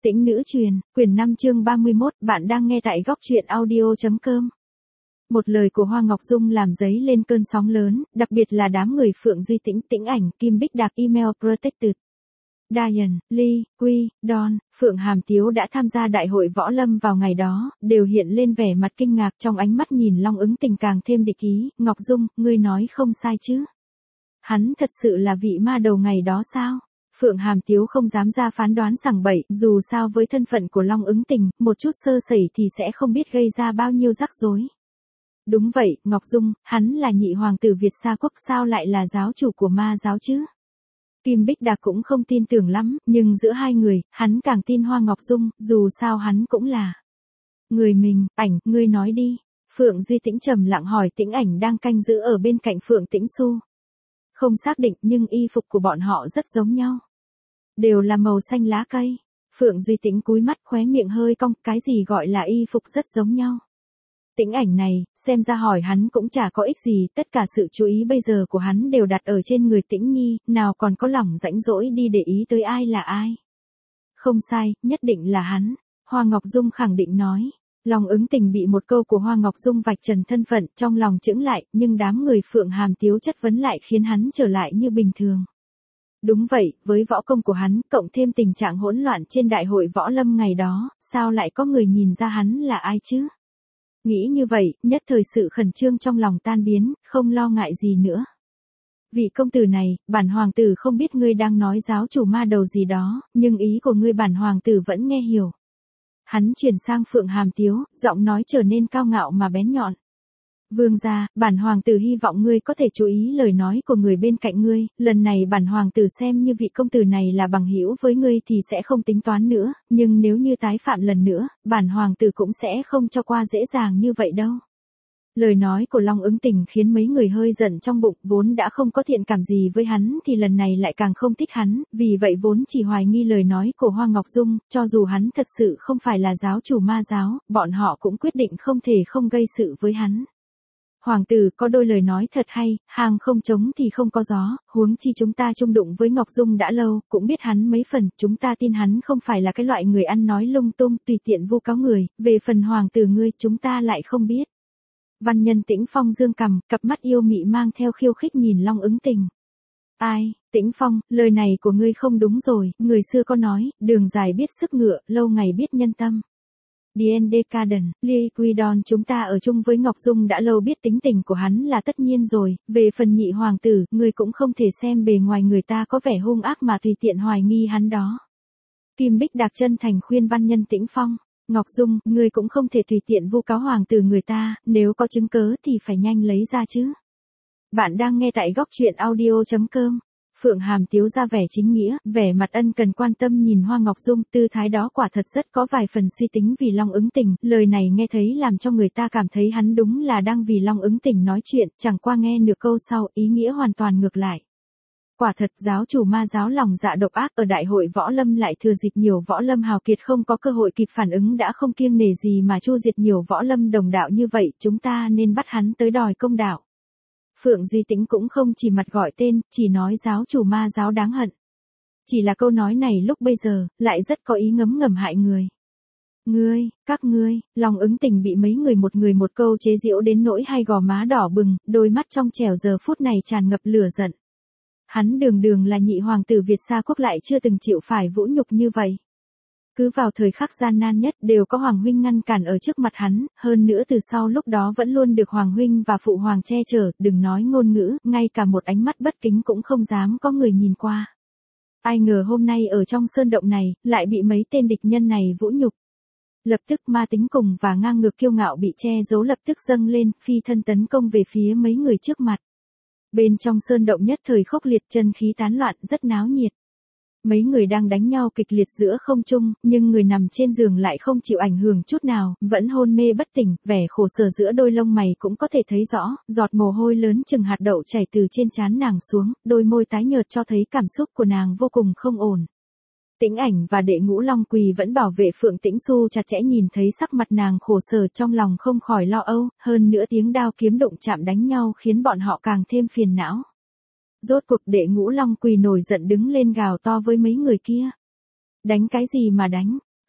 Tĩnh nữ truyền, quyển 5 chương 31, bạn đang nghe tại góc truyện audio.com. Một lời của Hoa Ngọc Dung làm dấy lên cơn sóng lớn, đặc biệt là đám người Phượng Duy Tĩnh, Tĩnh Ảnh, Kim Bích Đạc, Email Protected. Diane, Lee, Quy, Don, Phượng Hàm Tiếu đã tham gia đại hội võ lâm vào ngày đó, đều hiện lên vẻ mặt kinh ngạc, trong ánh mắt nhìn Long Ứng Tình càng thêm địch ý. Ngọc Dung, ngươi nói không sai chứ? Hắn thật sự là vị ma đầu ngày đó sao? Phượng Hàm Tiếu không dám ra phán đoán sằng bậy, dù sao với thân phận của Long Ứng Tình, một chút sơ sẩy thì sẽ không biết gây ra bao nhiêu rắc rối. Đúng vậy, Ngọc Dung, hắn là nhị hoàng tử Việt Sa Quốc, sao lại là giáo chủ của ma giáo chứ? Kim Bích Đạc cũng không tin tưởng lắm, nhưng giữa hai người, hắn càng tin Hoa Ngọc Dung, dù sao hắn cũng là người mình. Ảnh, ngươi nói đi. Phượng Duy Tĩnh trầm lặng hỏi. Tĩnh Ảnh đang canh giữ ở bên cạnh Phượng Tĩnh Xu. Không xác định, nhưng y phục của bọn họ rất giống nhau. Đều là màu xanh lá cây. Phượng Duy Tĩnh cúi mắt, khóe miệng hơi cong, cái gì gọi là y phục rất giống nhau? Tĩnh Ảnh này, xem ra hỏi hắn cũng chả có ích gì, tất cả sự chú ý bây giờ của hắn đều đặt ở trên người Tĩnh Nhi, nào còn có lòng rãnh rỗi đi để ý tới ai là ai. Không sai, nhất định là hắn, Hoa Ngọc Dung khẳng định nói. Long Ứng Tình bị một câu của Hoa Ngọc Dung vạch trần thân phận, trong lòng chững lại, nhưng đám người Phượng Hàm Tiếu chất vấn lại khiến hắn trở lại như bình thường. Đúng vậy, với võ công của hắn, cộng thêm tình trạng hỗn loạn trên đại hội võ lâm ngày đó, sao lại có người nhìn ra hắn là ai chứ? Nghĩ như vậy, nhất thời sự khẩn trương trong lòng tan biến, không lo ngại gì nữa. Vị công tử này, bản hoàng tử không biết ngươi đang nói giáo chủ ma đầu gì đó, nhưng ý của ngươi bản hoàng tử vẫn nghe hiểu. Hắn chuyển sang Phượng Hàm Tiếu, giọng nói trở nên cao ngạo mà bén nhọn. Vương gia, bản hoàng tử hy vọng ngươi có thể chú ý lời nói của người bên cạnh ngươi, lần này bản hoàng tử xem như vị công tử này là bằng hữu với ngươi thì sẽ không tính toán nữa, nhưng nếu như tái phạm lần nữa, bản hoàng tử cũng sẽ không cho qua dễ dàng như vậy đâu. Lời nói của Long Ứng Tình khiến mấy người hơi giận trong bụng, vốn đã không có thiện cảm gì với hắn thì lần này lại càng không thích hắn, vì vậy vốn chỉ hoài nghi lời nói của Hoa Ngọc Dung, cho dù hắn thật sự không phải là giáo chủ ma giáo, bọn họ cũng quyết định không thể không gây sự với hắn. Hoàng tử có đôi lời nói thật hay, hàng không trống thì không có gió, huống chi chúng ta chung đụng với Ngọc Dung đã lâu, cũng biết hắn mấy phần, chúng ta tin hắn không phải là cái loại người ăn nói lung tung, tùy tiện vu cáo người, về phần hoàng tử ngươi chúng ta lại không biết. Văn nhân Tĩnh Phong dương cằm, cặp mắt yêu mị mang theo khiêu khích nhìn Long Ứng Tình. Ai, Tĩnh Phong, lời này của ngươi không đúng rồi, người xưa có nói, đường dài biết sức ngựa, lâu ngày biết nhân tâm. D&D Caden, Lee Quy Don chúng ta ở chung với Ngọc Dung đã lâu biết tính tình của hắn là tất nhiên rồi, về phần nhị hoàng tử, ngươi cũng không thể xem bề ngoài người ta có vẻ hung ác mà tùy tiện hoài nghi hắn đó. Kim Bích Đạc chân thành khuyên văn nhân Tĩnh Phong, Ngọc Dung, ngươi cũng không thể tùy tiện vu cáo hoàng tử người ta, nếu có chứng cớ thì phải nhanh lấy ra chứ. Bạn đang nghe tại góc truyện audio.com. Phượng Hàm Tiếu ra vẻ chính nghĩa, vẻ mặt ân cần quan tâm nhìn Hoa Ngọc Dung, tư thái đó quả thật rất có vài phần suy tính vì Long Ứng Tình, lời này nghe thấy làm cho người ta cảm thấy hắn đúng là đang vì Long Ứng Tình nói chuyện, chẳng qua nghe nửa câu sau, ý nghĩa hoàn toàn ngược lại. Quả thật giáo chủ ma giáo lòng dạ độc ác ở đại hội võ lâm lại thừa dịp nhiều võ lâm hào kiệt không có cơ hội kịp phản ứng đã không kiêng nể gì mà chu diệt nhiều võ lâm đồng đạo như vậy, chúng ta nên bắt hắn tới đòi công đạo. Phượng Duy Tĩnh cũng không chỉ mặt gọi tên, chỉ nói giáo chủ ma giáo đáng hận. Chỉ là câu nói này lúc bây giờ, lại rất có ý ngấm ngầm hại người. Ngươi, các ngươi, Long Ứng Tình bị mấy người một câu chế giễu đến nỗi hai gò má đỏ bừng, đôi mắt trong trẻo giờ phút này tràn ngập lửa giận. Hắn đường đường là nhị hoàng tử Việt Sa Quốc lại chưa từng chịu phải vũ nhục như vậy. Cứ vào thời khắc gian nan nhất đều có Hoàng huynh ngăn cản ở trước mặt hắn, hơn nữa từ sau lúc đó vẫn luôn được Hoàng huynh và phụ hoàng che chở, đừng nói ngôn ngữ, ngay cả một ánh mắt bất kính cũng không dám có người nhìn qua. Ai ngờ hôm nay ở trong sơn động này, lại bị mấy tên địch nhân này vũ nhục. Lập tức ma tính cùng và ngang ngược kiêu ngạo bị che giấu lập tức dâng lên, phi thân tấn công về phía mấy người trước mặt. Bên trong sơn động nhất thời khốc liệt, chân khí tán loạn, rất náo nhiệt. Mấy người đang đánh nhau kịch liệt giữa không trung, nhưng người nằm trên giường lại không chịu ảnh hưởng chút nào, vẫn hôn mê bất tỉnh, vẻ khổ sở giữa đôi lông mày cũng có thể thấy rõ, giọt mồ hôi lớn chừng hạt đậu chảy từ trên trán nàng xuống, đôi môi tái nhợt cho thấy cảm xúc của nàng vô cùng không ổn. Tĩnh Ảnh và đệ Ngũ Long Quỳ vẫn bảo vệ Phượng Tĩnh Xu chặt chẽ nhìn thấy sắc mặt nàng khổ sở trong lòng không khỏi lo âu, hơn nữa tiếng đao kiếm đụng chạm đánh nhau khiến bọn họ càng thêm phiền não. Rốt cuộc đệ Ngũ Long Quỳ nổi giận đứng lên gào to với mấy người kia. Đánh cái gì mà đánh?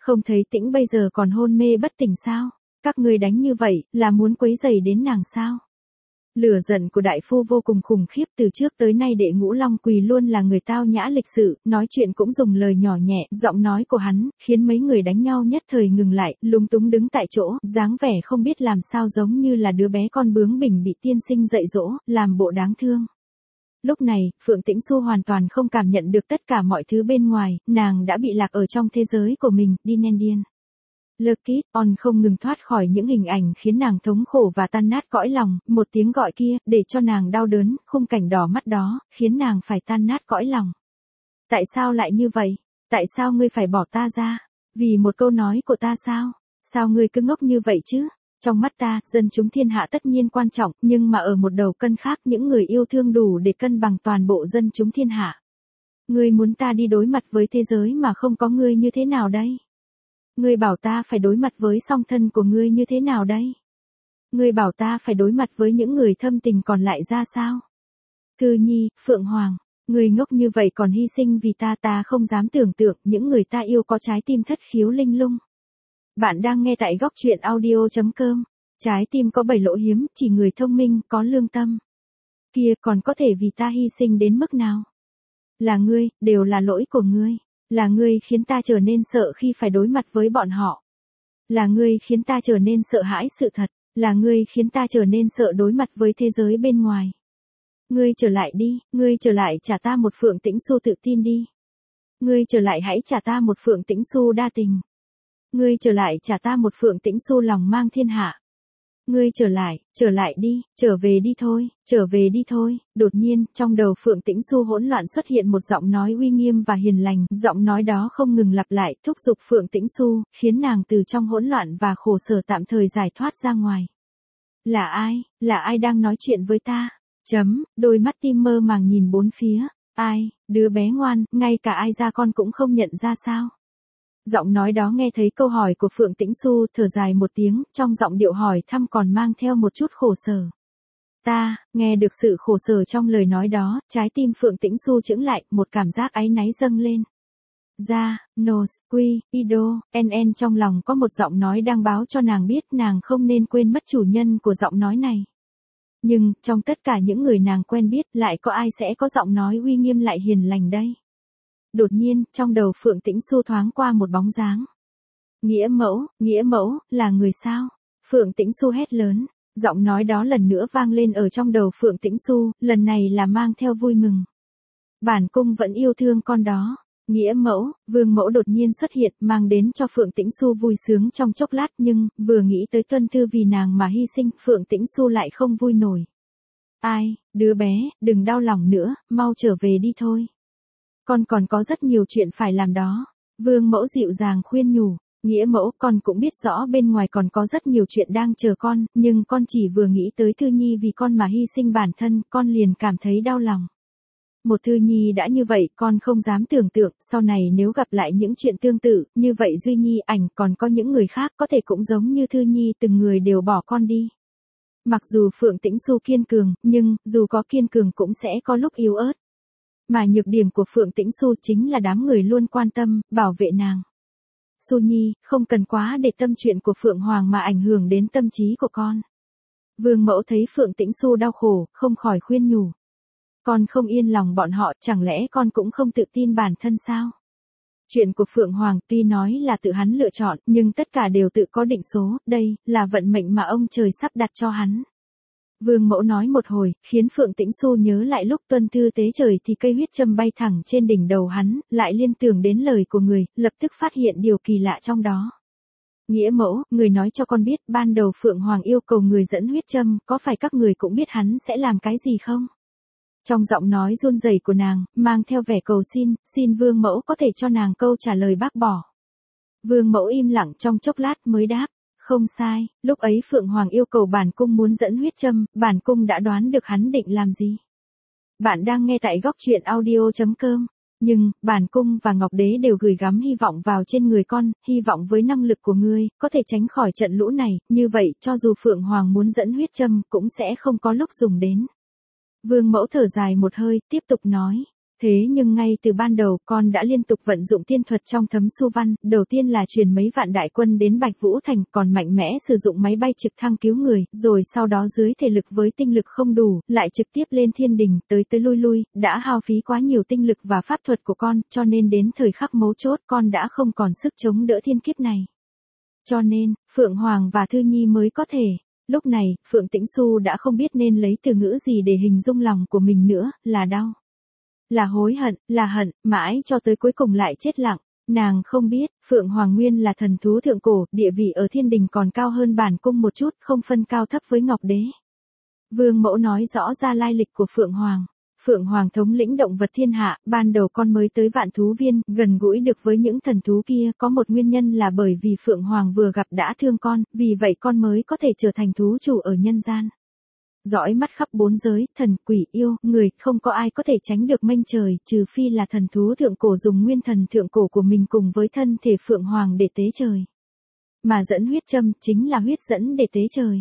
Không thấy Tĩnh bây giờ còn hôn mê bất tỉnh sao? Các ngươi đánh như vậy, là muốn quấy rầy đến nàng sao? Lửa giận của đại phu vô cùng khủng khiếp, từ trước tới nay Đệ Ngũ Long Quỳ luôn là người tao nhã lịch sự, nói chuyện cũng dùng lời nhỏ nhẹ, giọng nói của hắn, khiến mấy người đánh nhau nhất thời ngừng lại, lúng túng đứng tại chỗ, dáng vẻ không biết làm sao giống như là đứa bé con bướng bỉnh bị tiên sinh dạy dỗ, làm bộ đáng thương. Lúc này, Phượng Tĩnh Xu hoàn toàn không cảm nhận được tất cả mọi thứ bên ngoài, nàng đã bị lạc ở trong thế giới của mình, đi nên điên. Lucky On không ngừng thoát khỏi những hình ảnh khiến nàng thống khổ và tan nát cõi lòng, một tiếng gọi kia, để cho nàng đau đớn, khung cảnh đỏ mắt đó, khiến nàng phải tan nát cõi lòng. Tại sao lại như vậy? Tại sao ngươi phải bỏ ta ra? Vì một câu nói của ta sao? Sao ngươi cứ ngốc như vậy chứ? Trong mắt ta, dân chúng thiên hạ tất nhiên quan trọng, nhưng mà ở một đầu cân khác những người yêu thương đủ để cân bằng toàn bộ dân chúng thiên hạ. Ngươi muốn ta đi đối mặt với thế giới mà không có ngươi như thế nào đây? Ngươi bảo ta phải đối mặt với song thân của ngươi như thế nào đây? Ngươi bảo ta phải đối mặt với những người thâm tình còn lại ra sao? Cư Nhi, Phượng Hoàng, ngươi ngốc như vậy còn hy sinh vì ta không dám tưởng tượng những người ta yêu có trái tim thất khiếu linh lung. Bạn đang nghe tại góc truyện audio.com. Trái tim có 7 lỗ hiếm, chỉ người thông minh, có lương tâm. Kia còn có thể vì ta hy sinh đến mức nào? Là ngươi, đều là lỗi của ngươi. Là ngươi khiến ta trở nên sợ khi phải đối mặt với bọn họ. Là ngươi khiến ta trở nên sợ hãi sự thật. Là ngươi khiến ta trở nên sợ đối mặt với thế giới bên ngoài. Ngươi trở lại đi, ngươi trở lại trả ta một Phượng Tĩnh Xu tự tin đi. Ngươi trở lại hãy trả ta một Phượng Tĩnh Xu đa tình. Ngươi trở lại trả ta một Phượng Tĩnh Xu lòng mang thiên hạ. Ngươi trở lại đi, trở về đi thôi. Đột nhiên, trong đầu Phượng Tĩnh Xu hỗn loạn xuất hiện một giọng nói uy nghiêm và hiền lành, giọng nói đó không ngừng lặp lại, thúc giục Phượng Tĩnh Xu, khiến nàng từ trong hỗn loạn và khổ sở tạm thời giải thoát ra ngoài. Là ai đang nói chuyện với ta? Đôi mắt tim mơ màng nhìn bốn phía. Ai, đứa bé ngoan, ngay cả ai ra con cũng không nhận ra sao? Giọng nói đó nghe thấy câu hỏi của Phượng Tĩnh Xu, thở dài một tiếng, trong giọng điệu hỏi thăm còn mang theo một chút khổ sở. Ta, nghe được sự khổ sở trong lời nói đó, trái tim Phượng Tĩnh Xu chững lại, một cảm giác áy náy dâng lên. Nos, Quy, Ido, NN trong lòng có một giọng nói đang báo cho nàng biết nàng không nên quên mất chủ nhân của giọng nói này. Nhưng, trong tất cả những người nàng quen biết, lại có ai sẽ có giọng nói uy nghiêm lại hiền lành đây? Đột nhiên, trong đầu Phượng Tĩnh Xu thoáng qua một bóng dáng. Nghĩa mẫu, là người sao? Phượng Tĩnh Xu hét lớn. Giọng nói đó lần nữa vang lên ở trong đầu Phượng Tĩnh Xu, lần này là mang theo vui mừng. Bản cung vẫn yêu thương con đó. Nghĩa mẫu, vương mẫu đột nhiên xuất hiện, mang đến cho Phượng Tĩnh Xu vui sướng trong chốc lát, nhưng, vừa nghĩ tới tuân thư vì nàng mà hy sinh, Phượng Tĩnh Xu lại không vui nổi. Ai, đứa bé, đừng đau lòng nữa, mau trở về đi thôi. Con còn có rất nhiều chuyện phải làm đó. Vương mẫu dịu dàng khuyên nhủ. Nghĩa mẫu, con cũng biết rõ bên ngoài còn có rất nhiều chuyện đang chờ con, nhưng con chỉ vừa nghĩ tới Thư Nhi vì con mà hy sinh bản thân, con liền cảm thấy đau lòng. Một Thư Nhi đã như vậy, con không dám tưởng tượng, sau này nếu gặp lại những chuyện tương tự, như vậy Duy Nhi ảnh còn có những người khác có thể cũng giống như Thư Nhi, từng người đều bỏ con đi. Mặc dù Phượng Tĩnh Xu kiên cường, nhưng, dù có kiên cường cũng sẽ có lúc yếu ớt. Mà nhược điểm của Phượng Tĩnh Xu chính là đám người luôn quan tâm, bảo vệ nàng. Xu Nhi, không cần quá để tâm chuyện của Phượng Hoàng mà ảnh hưởng đến tâm trí của con. Vương mẫu thấy Phượng Tĩnh Xu đau khổ, không khỏi khuyên nhủ. Con không yên lòng bọn họ, chẳng lẽ con cũng không tự tin bản thân sao? Chuyện của Phượng Hoàng tuy nói là tự hắn lựa chọn, nhưng tất cả đều tự có định số, đây là vận mệnh mà ông trời sắp đặt cho hắn. Vương mẫu nói một hồi, khiến Phượng Tĩnh Xu nhớ lại lúc tuân thư tế trời thì cây huyết châm bay thẳng trên đỉnh đầu hắn, lại liên tưởng đến lời của người, lập tức phát hiện điều kỳ lạ trong đó. Nghĩa mẫu, người nói cho con biết, ban đầu Phượng Hoàng yêu cầu người dẫn huyết châm, có phải các người cũng biết hắn sẽ làm cái gì không? Trong giọng nói run rẩy của nàng, mang theo vẻ cầu xin vương mẫu có thể cho nàng câu trả lời bác bỏ. Vương mẫu im lặng trong chốc lát mới đáp. Không sai, lúc ấy Phượng Hoàng yêu cầu bản cung muốn dẫn huyết châm, bản cung đã đoán được hắn định làm gì. Bạn đang nghe tại góc truyện audio.com. Nhưng, bản cung và Ngọc Đế đều gửi gắm hy vọng vào trên người con, hy vọng với năng lực của ngươi, có thể tránh khỏi trận lũ này, như vậy, cho dù Phượng Hoàng muốn dẫn huyết châm, cũng sẽ không có lúc dùng đến. Vương mẫu thở dài một hơi, tiếp tục nói. Thế nhưng ngay từ ban đầu con đã liên tục vận dụng tiên thuật trong thấm su văn, đầu tiên là truyền mấy vạn đại quân đến Bạch Vũ Thành, còn mạnh mẽ sử dụng máy bay trực thăng cứu người, rồi sau đó dưới thể lực với tinh lực không đủ, lại trực tiếp lên thiên đình, tới lui lui, đã hao phí quá nhiều tinh lực và pháp thuật của con, cho nên đến thời khắc mấu chốt con đã không còn sức chống đỡ thiên kiếp này. Cho nên, Phượng Hoàng và Thư Nhi mới có thể. Lúc này, Phượng Tĩnh Xu đã không biết nên lấy từ ngữ gì để hình dung lòng của mình nữa, là đau. Là hối hận, là hận, mãi cho tới cuối cùng lại chết lặng. Nàng không biết, Phượng Hoàng Nguyên là thần thú thượng cổ, địa vị ở thiên đình còn cao hơn bản cung một chút, không phân cao thấp với Ngọc Đế. Vương Mẫu nói rõ ra lai lịch của Phượng Hoàng. Phượng Hoàng thống lĩnh động vật thiên hạ, ban đầu con mới tới Vạn Thú Viên, gần gũi được với những thần thú kia, có một nguyên nhân là bởi vì Phượng Hoàng vừa gặp đã thương con, vì vậy con mới có thể trở thành thú chủ ở nhân gian. Dõi mắt khắp bốn giới, thần, quỷ, yêu, người, không có ai có thể tránh được mệnh trời, trừ phi là thần thú thượng cổ dùng nguyên thần thượng cổ của mình cùng với thân thể Phượng Hoàng để tế trời. Mà dẫn huyết châm chính là huyết dẫn để tế trời.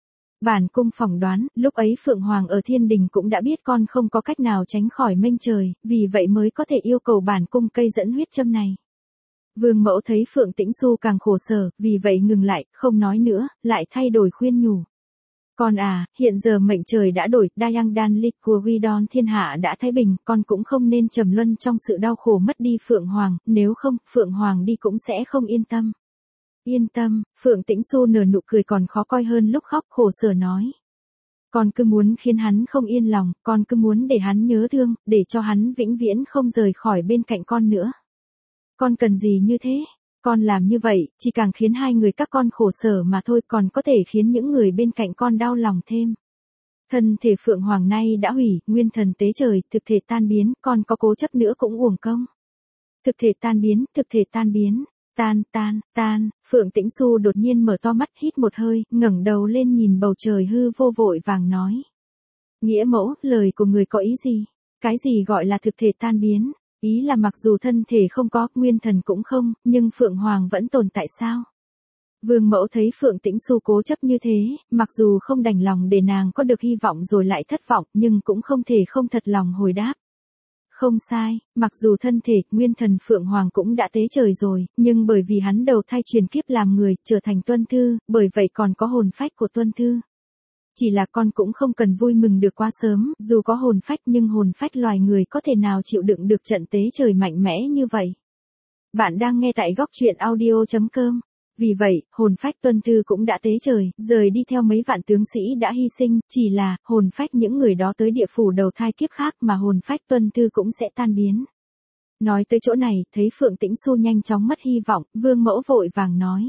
Bản cung phỏng đoán, lúc ấy Phượng Hoàng ở thiên đình cũng đã biết con không có cách nào tránh khỏi mệnh trời, vì vậy mới có thể yêu cầu bản cung cây dẫn huyết châm này. Vương Mẫu thấy Phượng Tĩnh Xu càng khổ sở, vì vậy ngừng lại, không nói nữa, lại thay đổi khuyên nhủ. Con à, hiện giờ mệnh trời đã đổi, Dayang Dan Lik của Guidon thiên hạ đã thái bình, con cũng không nên trầm luân trong sự đau khổ mất đi Phượng Hoàng, nếu không, Phượng Hoàng đi cũng sẽ không yên tâm. Yên tâm, Phượng Tĩnh Xu nở nụ cười còn khó coi hơn lúc khóc, khổ sở nói. Con cứ muốn khiến hắn không yên lòng, con cứ muốn để hắn nhớ thương, để cho hắn vĩnh viễn không rời khỏi bên cạnh con nữa. Con cần gì như thế? Con làm như vậy, chỉ càng khiến hai người các con khổ sở mà thôi, còn có thể khiến những người bên cạnh con đau lòng thêm. Thân thể Phượng Hoàng nay đã hủy, nguyên thần tế trời, thực thể tan biến, con có cố chấp nữa cũng uổng công. Thực thể tan biến, thực thể tan biến, tan, Phượng Tĩnh Xu đột nhiên mở to mắt hít một hơi, ngẩng đầu lên nhìn bầu trời hư vô vội vàng nói. Nghĩa mẫu, lời của người có ý gì? Cái gì gọi là thực thể tan biến? Ý là mặc dù thân thể không có, nguyên thần cũng không, nhưng Phượng Hoàng vẫn tồn tại sao? Vương Mẫu thấy Phượng Tĩnh Xu cố chấp như thế, mặc dù không đành lòng để nàng có được hy vọng rồi lại thất vọng, nhưng cũng không thể không thật lòng hồi đáp. Không sai, mặc dù thân thể, nguyên thần Phượng Hoàng cũng đã tế trời rồi, nhưng bởi vì hắn đầu thai truyền kiếp làm người, trở thành tuân thư, bởi vậy còn có hồn phách của tuân thư. Chỉ là con cũng không cần vui mừng được quá sớm, dù có hồn phách nhưng hồn phách loài người có thể nào chịu đựng được trận tế trời mạnh mẽ như vậy. Bạn đang nghe tại góc truyện audio.com. Vì vậy, hồn phách tuân thư cũng đã tế trời, rời đi theo mấy vạn tướng sĩ đã hy sinh, chỉ là, hồn phách những người đó tới địa phủ đầu thai kiếp khác mà hồn phách tuân thư cũng sẽ tan biến. Nói tới chỗ này, thấy Phượng Tĩnh Xu nhanh chóng mất hy vọng, Vương Mẫu vội vàng nói.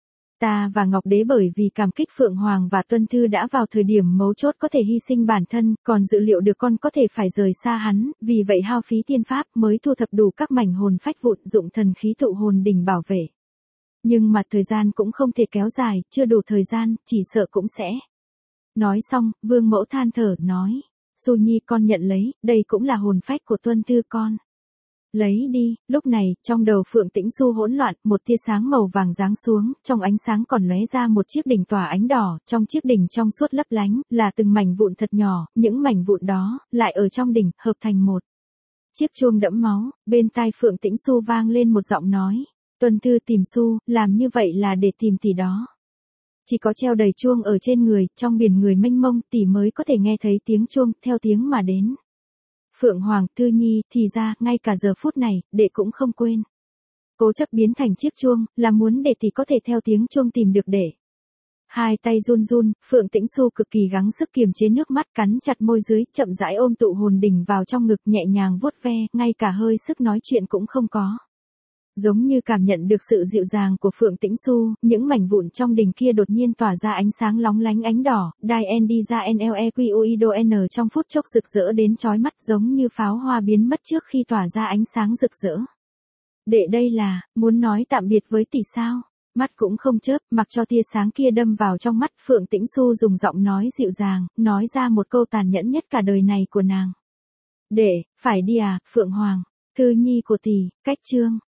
Ta và Ngọc Đế bởi vì cảm kích Phượng Hoàng và tuân thư đã vào thời điểm mấu chốt có thể hy sinh bản thân, còn dự liệu được con có thể phải rời xa hắn, vì vậy hao phí tiên pháp mới thu thập đủ các mảnh hồn phách vụn dụng thần khí tụ hồn đỉnh bảo vệ. Nhưng mà thời gian cũng không thể kéo dài, chưa đủ thời gian, chỉ sợ cũng sẽ. Nói xong, Vương Mẫu than thở, nói. Xu Nhi con nhận lấy, đây cũng là hồn phách của tuân thư con. Lấy đi, lúc này, trong đầu Phượng Tĩnh Xu hỗn loạn, một tia sáng màu vàng giáng xuống, trong ánh sáng còn lóe ra một chiếc đỉnh tỏa ánh đỏ, trong chiếc đỉnh trong suốt lấp lánh, là từng mảnh vụn thật nhỏ, những mảnh vụn đó, lại ở trong đỉnh, hợp thành một chiếc chuông đẫm máu, bên tai Phượng Tĩnh Xu vang lên một giọng nói. Tuân thư tìm Xu, làm như vậy là để tìm tỷ đó. Chỉ có treo đầy chuông ở trên người, trong biển người mênh mông, tỷ mới có thể nghe thấy tiếng chuông, theo tiếng mà đến. Phượng Hoàng, Thư Nhi, thì ra, ngay cả giờ phút này, đệ cũng không quên. Cố chấp biến thành chiếc chuông, là muốn để tỷ có thể theo tiếng chuông tìm được đệ. Hai tay run run, Phượng Tĩnh Xu cực kỳ gắng sức kiềm chế nước mắt, cắn chặt môi dưới, chậm rãi ôm tụ hồn đỉnh vào trong ngực, nhẹ nhàng vuốt ve, ngay cả hơi sức nói chuyện cũng không có. Giống như cảm nhận được sự dịu dàng của Phượng Tĩnh Xu, những mảnh vụn trong đỉnh kia đột nhiên tỏa ra ánh sáng lóng lánh ánh đỏ, Dien đi ra NLEQUIDON trong phút chốc rực rỡ đến chói mắt, giống như pháo hoa biến mất trước khi tỏa ra ánh sáng rực rỡ. Đệ đây là, muốn nói tạm biệt với tỷ sao? Mắt cũng không chớp, mặc cho tia sáng kia đâm vào trong mắt, Phượng Tĩnh Xu dùng giọng nói dịu dàng, nói ra một câu tàn nhẫn nhất cả đời này của nàng. Đệ, phải đi à, Phượng Hoàng, Thư Nhi của tỷ, cách chương.